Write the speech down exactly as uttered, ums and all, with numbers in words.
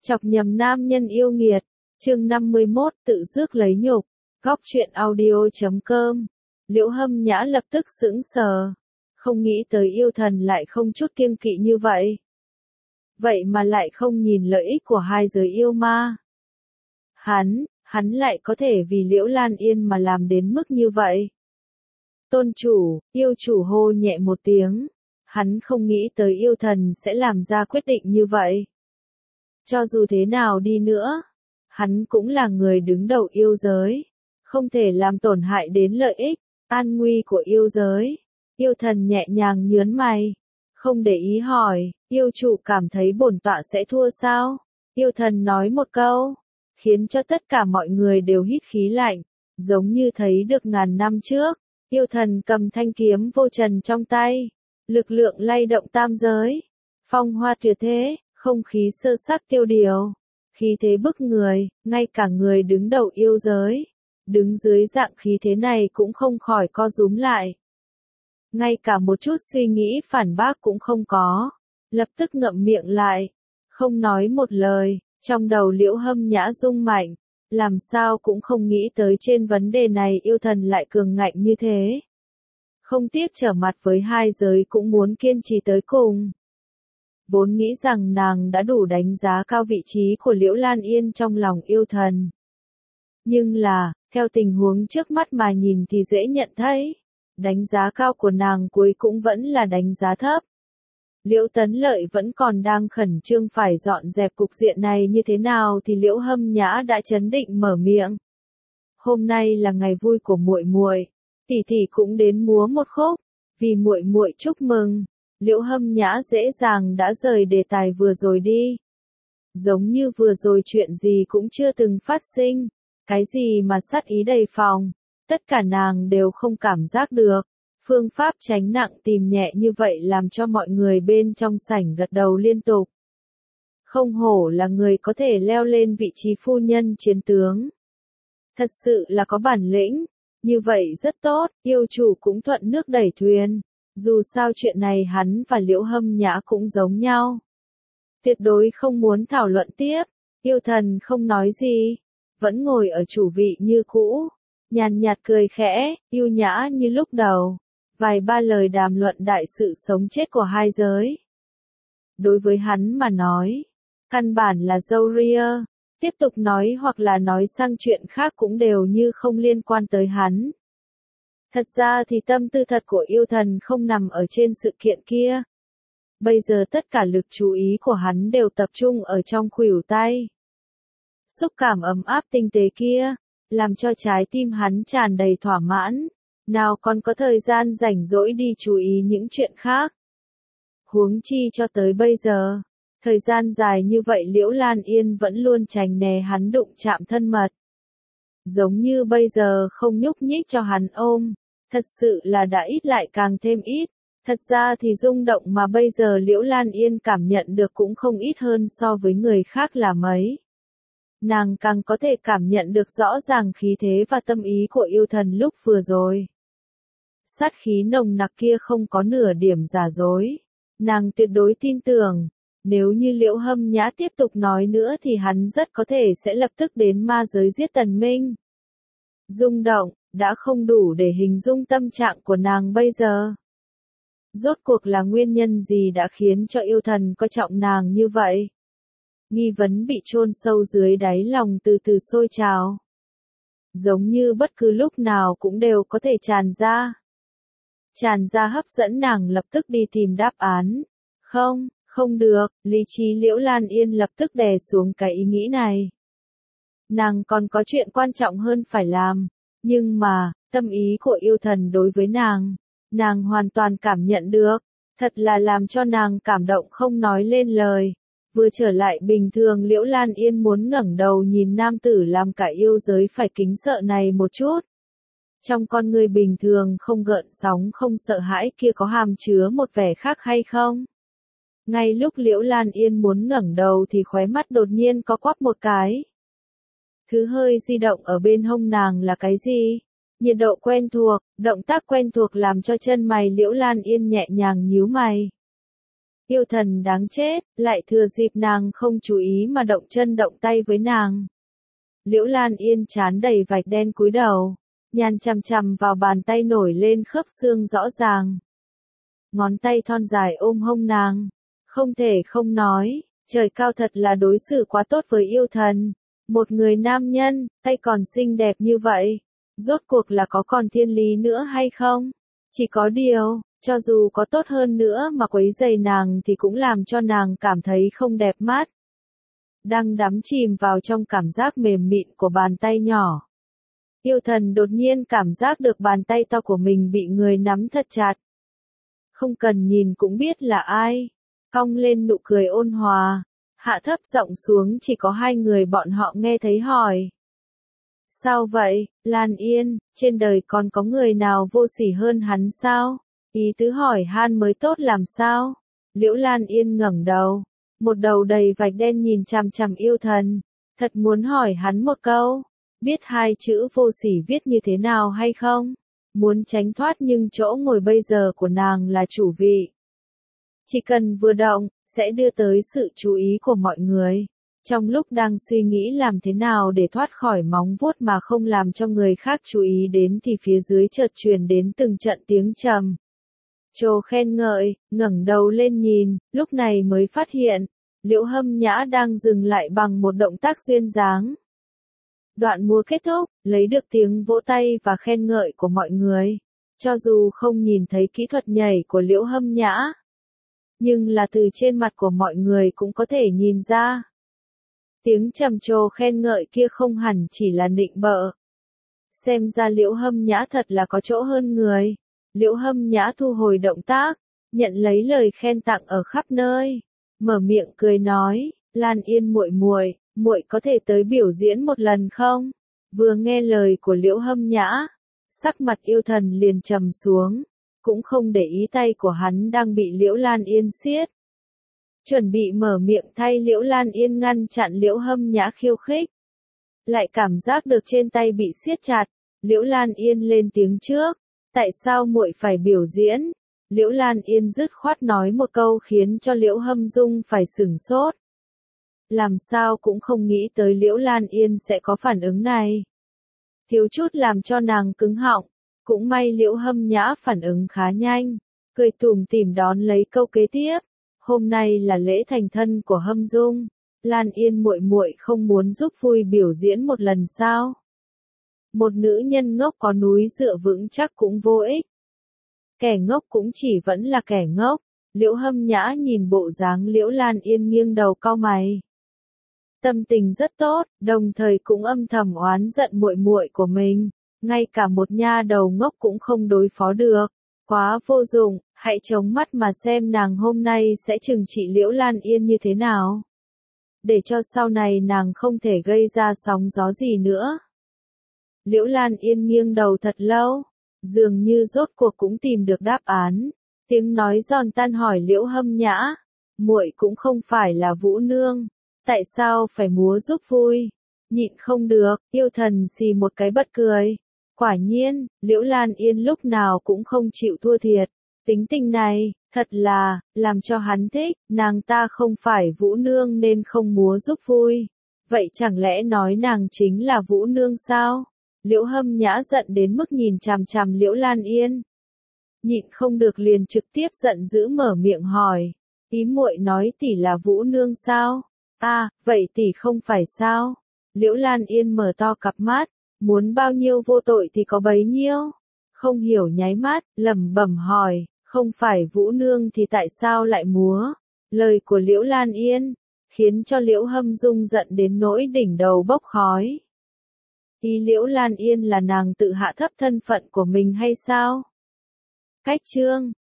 Chọc nhầm nam nhân yêu nghiệt, chương năm mươi mốt, tự rước lấy nhục, góc truyện audio chấm com. Liễu Hâm Nhã lập tức sững sờ, không nghĩ tới yêu thần lại không chút kiêng kỵ như vậy. Vậy mà lại không nhìn lợi ích của hai giới yêu ma. Hắn, hắn lại có thể vì Liễu Lan Yên mà làm đến mức như vậy. Tôn chủ, yêu chủ hô nhẹ một tiếng, hắn không nghĩ tới yêu thần sẽ làm ra quyết định như vậy. Cho dù thế nào đi nữa, hắn cũng là người đứng đầu yêu giới, không thể làm tổn hại đến lợi ích, an nguy của yêu giới. Yêu thần nhẹ nhàng nhớn mày, không để ý hỏi, yêu chủ cảm thấy bổn tọa sẽ thua sao? Yêu thần nói một câu, khiến cho tất cả mọi người đều hít khí lạnh, giống như thấy được ngàn năm trước. Yêu thần cầm thanh kiếm vô trần trong tay, lực lượng lay động tam giới, phong hoa tuyệt thế, không khí sơ sắc tiêu điều, khí thế bức người, ngay cả người đứng đầu yêu giới, đứng dưới dạng khí thế này cũng không khỏi co rúm lại. Ngay cả một chút suy nghĩ phản bác cũng không có, lập tức ngậm miệng lại, không nói một lời. Trong đầu Liễu Hâm Nhã rung mạnh, làm sao cũng không nghĩ tới trên vấn đề này yêu thần lại cường ngạnh như thế. Không tiếc trở mặt với hai giới cũng muốn kiên trì tới cùng. Vốn nghĩ rằng nàng đã đủ đánh giá cao vị trí của Liễu Lan Yên trong lòng yêu thần. Nhưng là, theo tình huống trước mắt mà nhìn thì dễ nhận thấy, đánh giá cao của nàng cuối cũng vẫn là đánh giá thấp. Liễu Tấn Lợi vẫn còn đang khẩn trương phải dọn dẹp cục diện này như thế nào thì Liễu Hâm Nhã đã chấn định mở miệng. Hôm nay là ngày vui của muội muội, tỷ tỷ cũng đến múa một khúc, vì muội muội chúc mừng. Liễu Hâm Nhã dễ dàng đã rời đề tài vừa rồi đi. Giống như vừa rồi chuyện gì cũng chưa từng phát sinh, cái gì mà sát ý đầy phòng, tất cả nàng đều không cảm giác được. Phương pháp tránh nặng tìm nhẹ như vậy làm cho mọi người bên trong sảnh gật đầu liên tục. Không hổ là người có thể leo lên vị trí phu nhân chiến tướng. Thật sự là có bản lĩnh, như vậy rất tốt, yêu chủ cũng thuận nước đẩy thuyền. Dù sao chuyện này hắn và Liễu Hâm Nhã cũng giống nhau. Tuyệt đối không muốn thảo luận tiếp, yêu thần không nói gì, vẫn ngồi ở chủ vị như cũ, nhàn nhạt cười khẽ, yêu nhã như lúc đầu. Vài ba lời đàm luận đại sự sống chết của hai giới. Đối với hắn mà nói, căn bản là râu ria, tiếp tục nói hoặc là nói sang chuyện khác cũng đều như không liên quan tới hắn. Thật ra thì tâm tư thật của yêu thần không nằm ở trên sự kiện kia. Bây giờ tất cả lực chú ý của hắn đều tập trung ở trong khuỷu tay. Xúc cảm ấm áp tinh tế kia, làm cho trái tim hắn tràn đầy thỏa mãn. Nào còn có thời gian rảnh rỗi đi chú ý những chuyện khác. Huống chi cho tới bây giờ, thời gian dài như vậy Liễu Lan Yên vẫn luôn tránh né hắn đụng chạm thân mật. Giống như bây giờ không nhúc nhích cho hắn ôm, thật sự là đã ít lại càng thêm ít. Thật ra thì rung động mà bây giờ Liễu Lan Yên cảm nhận được cũng không ít hơn so với người khác là mấy. Nàng càng có thể cảm nhận được rõ ràng khí thế và tâm ý của yêu thần lúc vừa rồi. Sát khí nồng nặc kia không có nửa điểm giả dối. Nàng tuyệt đối tin tưởng, nếu như Liễu Hâm Nhã tiếp tục nói nữa thì hắn rất có thể sẽ lập tức đến ma giới giết Tần Minh. Rung động, đã không đủ để hình dung tâm trạng của nàng bây giờ. Rốt cuộc là nguyên nhân gì đã khiến cho yêu thần coi trọng nàng như vậy? Nghi vấn bị chôn sâu dưới đáy lòng từ từ sôi trào. Giống như bất cứ lúc nào cũng đều có thể tràn ra. Tràn ra hấp dẫn nàng lập tức đi tìm đáp án. Không, không được, lý trí Liễu Lan Yên lập tức đè xuống cái ý nghĩ này. Nàng còn có chuyện quan trọng hơn phải làm, nhưng mà, tâm ý của yêu thần đối với nàng, nàng hoàn toàn cảm nhận được, thật là làm cho nàng cảm động không nói lên lời. Vừa trở lại bình thường Liễu Lan Yên muốn ngẩng đầu nhìn nam tử làm cả yêu giới phải kính sợ này một chút. Trong con người bình thường không gợn sóng không sợ hãi kia có hàm chứa một vẻ khác hay không? Ngay lúc Liễu Lan Yên muốn ngẩng đầu thì khóe mắt đột nhiên có quắp một cái. Thứ hơi di động ở bên hông nàng là cái gì? Nhiệt độ quen thuộc, động tác quen thuộc làm cho chân mày Liễu Lan Yên nhẹ nhàng nhíu mày. Yêu thần đáng chết, lại thừa dịp nàng không chú ý mà động chân động tay với nàng. Liễu Lan Yên trán đầy vạch đen cúi đầu, nhàn chằm chằm vào bàn tay nổi lên khớp xương rõ ràng. Ngón tay thon dài ôm hông nàng, không thể không nói, trời cao thật là đối xử quá tốt với yêu thần. Một người nam nhân, tay còn xinh đẹp như vậy, rốt cuộc là có còn thiên lý nữa hay không? Chỉ có điều, cho dù có tốt hơn nữa mà quấy rầy nàng thì cũng làm cho nàng cảm thấy không đẹp mắt. Đang đắm chìm vào trong cảm giác mềm mịn của bàn tay nhỏ. Yêu thần đột nhiên cảm giác được bàn tay to của mình bị người nắm thật chặt. Không cần nhìn cũng biết là ai. Cong lên nụ cười ôn hòa, hạ thấp giọng xuống chỉ có hai người bọn họ nghe thấy hỏi. Sao vậy, Lan Yên, trên đời còn có người nào vô sỉ hơn hắn sao? Ý tứ hỏi han mới tốt làm sao? Liễu Lan Yên ngẩng đầu, một đầu đầy vạch đen nhìn chằm chằm yêu thần, thật muốn hỏi hắn một câu, biết hai chữ vô sỉ viết như thế nào hay không? Muốn tránh thoát nhưng chỗ ngồi bây giờ của nàng là chủ vị. Chỉ cần vừa động, sẽ đưa tới sự chú ý của mọi người. Trong lúc đang suy nghĩ làm thế nào để thoát khỏi móng vuốt mà không làm cho người khác chú ý đến thì phía dưới chợt truyền đến từng trận tiếng trầm. Trồ khen ngợi, ngẩng đầu lên nhìn, lúc này mới phát hiện, Liễu Hâm Nhã đang dừng lại bằng một động tác duyên dáng. Đoạn múa kết thúc, lấy được tiếng vỗ tay và khen ngợi của mọi người. Cho dù không nhìn thấy kỹ thuật nhảy của Liễu Hâm Nhã, nhưng là từ trên mặt của mọi người cũng có thể nhìn ra. Tiếng trầm trồ khen ngợi kia không hẳn chỉ là nịnh bợ. Xem ra Liễu Hâm Nhã thật là có chỗ hơn người. Liễu Hâm Nhã thu hồi động tác, nhận lấy lời khen tặng ở khắp nơi, mở miệng cười nói, Lan Yên muội muội, muội có thể tới biểu diễn một lần không? Vừa nghe lời của Liễu Hâm Nhã, sắc mặt yêu thần liền trầm xuống, cũng không để ý tay của hắn đang bị Liễu Lan Yên siết. Chuẩn bị mở miệng thay Liễu Lan Yên ngăn chặn Liễu Hâm Nhã khiêu khích. Lại cảm giác được trên tay bị siết chặt, Liễu Lan Yên lên tiếng trước, tại sao muội phải biểu diễn? Liễu Lan Yên dứt khoát nói một câu khiến cho Liễu Hâm Dung phải sửng sốt. Làm sao cũng không nghĩ tới Liễu Lan Yên sẽ có phản ứng này. Thiếu chút làm cho nàng cứng họng, cũng may Liễu Hâm Nhã phản ứng khá nhanh, cười tủm tỉm đón lấy câu kế tiếp. Hôm nay là lễ thành thân của Hâm Dung, Lan Yên muội muội không muốn giúp vui biểu diễn một lần sao? Một nữ nhân ngốc có núi dựa vững chắc cũng vô ích. Kẻ ngốc cũng chỉ vẫn là kẻ ngốc. Liễu Hâm Nhã nhìn bộ dáng Liễu Lan Yên nghiêng đầu cau mày. Tâm tình rất tốt, đồng thời cũng âm thầm oán giận muội muội của mình, ngay cả một nha đầu ngốc cũng không đối phó được. Quá vô dụng, hãy chống mắt mà xem nàng hôm nay sẽ trừng trị Liễu Lan Yên như thế nào. Để cho sau này nàng không thể gây ra sóng gió gì nữa. Liễu Lan Yên nghiêng đầu thật lâu, dường như rốt cuộc cũng tìm được đáp án. Tiếng nói giòn tan hỏi Liễu Hâm Nhã, muội cũng không phải là Vũ Nương, tại sao phải múa giúp vui? Nhịn không được, yêu thần xì một cái bật cười. Quả nhiên, Liễu Lan Yên lúc nào cũng không chịu thua thiệt. Tính tình này, thật là, làm cho hắn thích, nàng ta không phải Vũ Nương nên không múa giúp vui. Vậy chẳng lẽ nói nàng chính là Vũ Nương sao? Liễu Hâm Nhã giận đến mức nhìn chằm chằm Liễu Lan Yên. Nhịn không được liền trực tiếp giận dữ mở miệng hỏi. Ý muội nói tỷ là Vũ Nương sao? À, vậy tỷ không phải sao? Liễu Lan Yên mở to cặp mắt, muốn bao nhiêu vô tội thì có bấy nhiêu. Không hiểu nháy mắt, lẩm bẩm hỏi, không phải Vũ Nương thì tại sao lại múa? Lời của Liễu Lan Yên, khiến cho Liễu Hâm Dung giận đến nỗi đỉnh đầu bốc khói. Ý Liễu Lan Yên là nàng tự hạ thấp thân phận của mình hay sao? Cách chương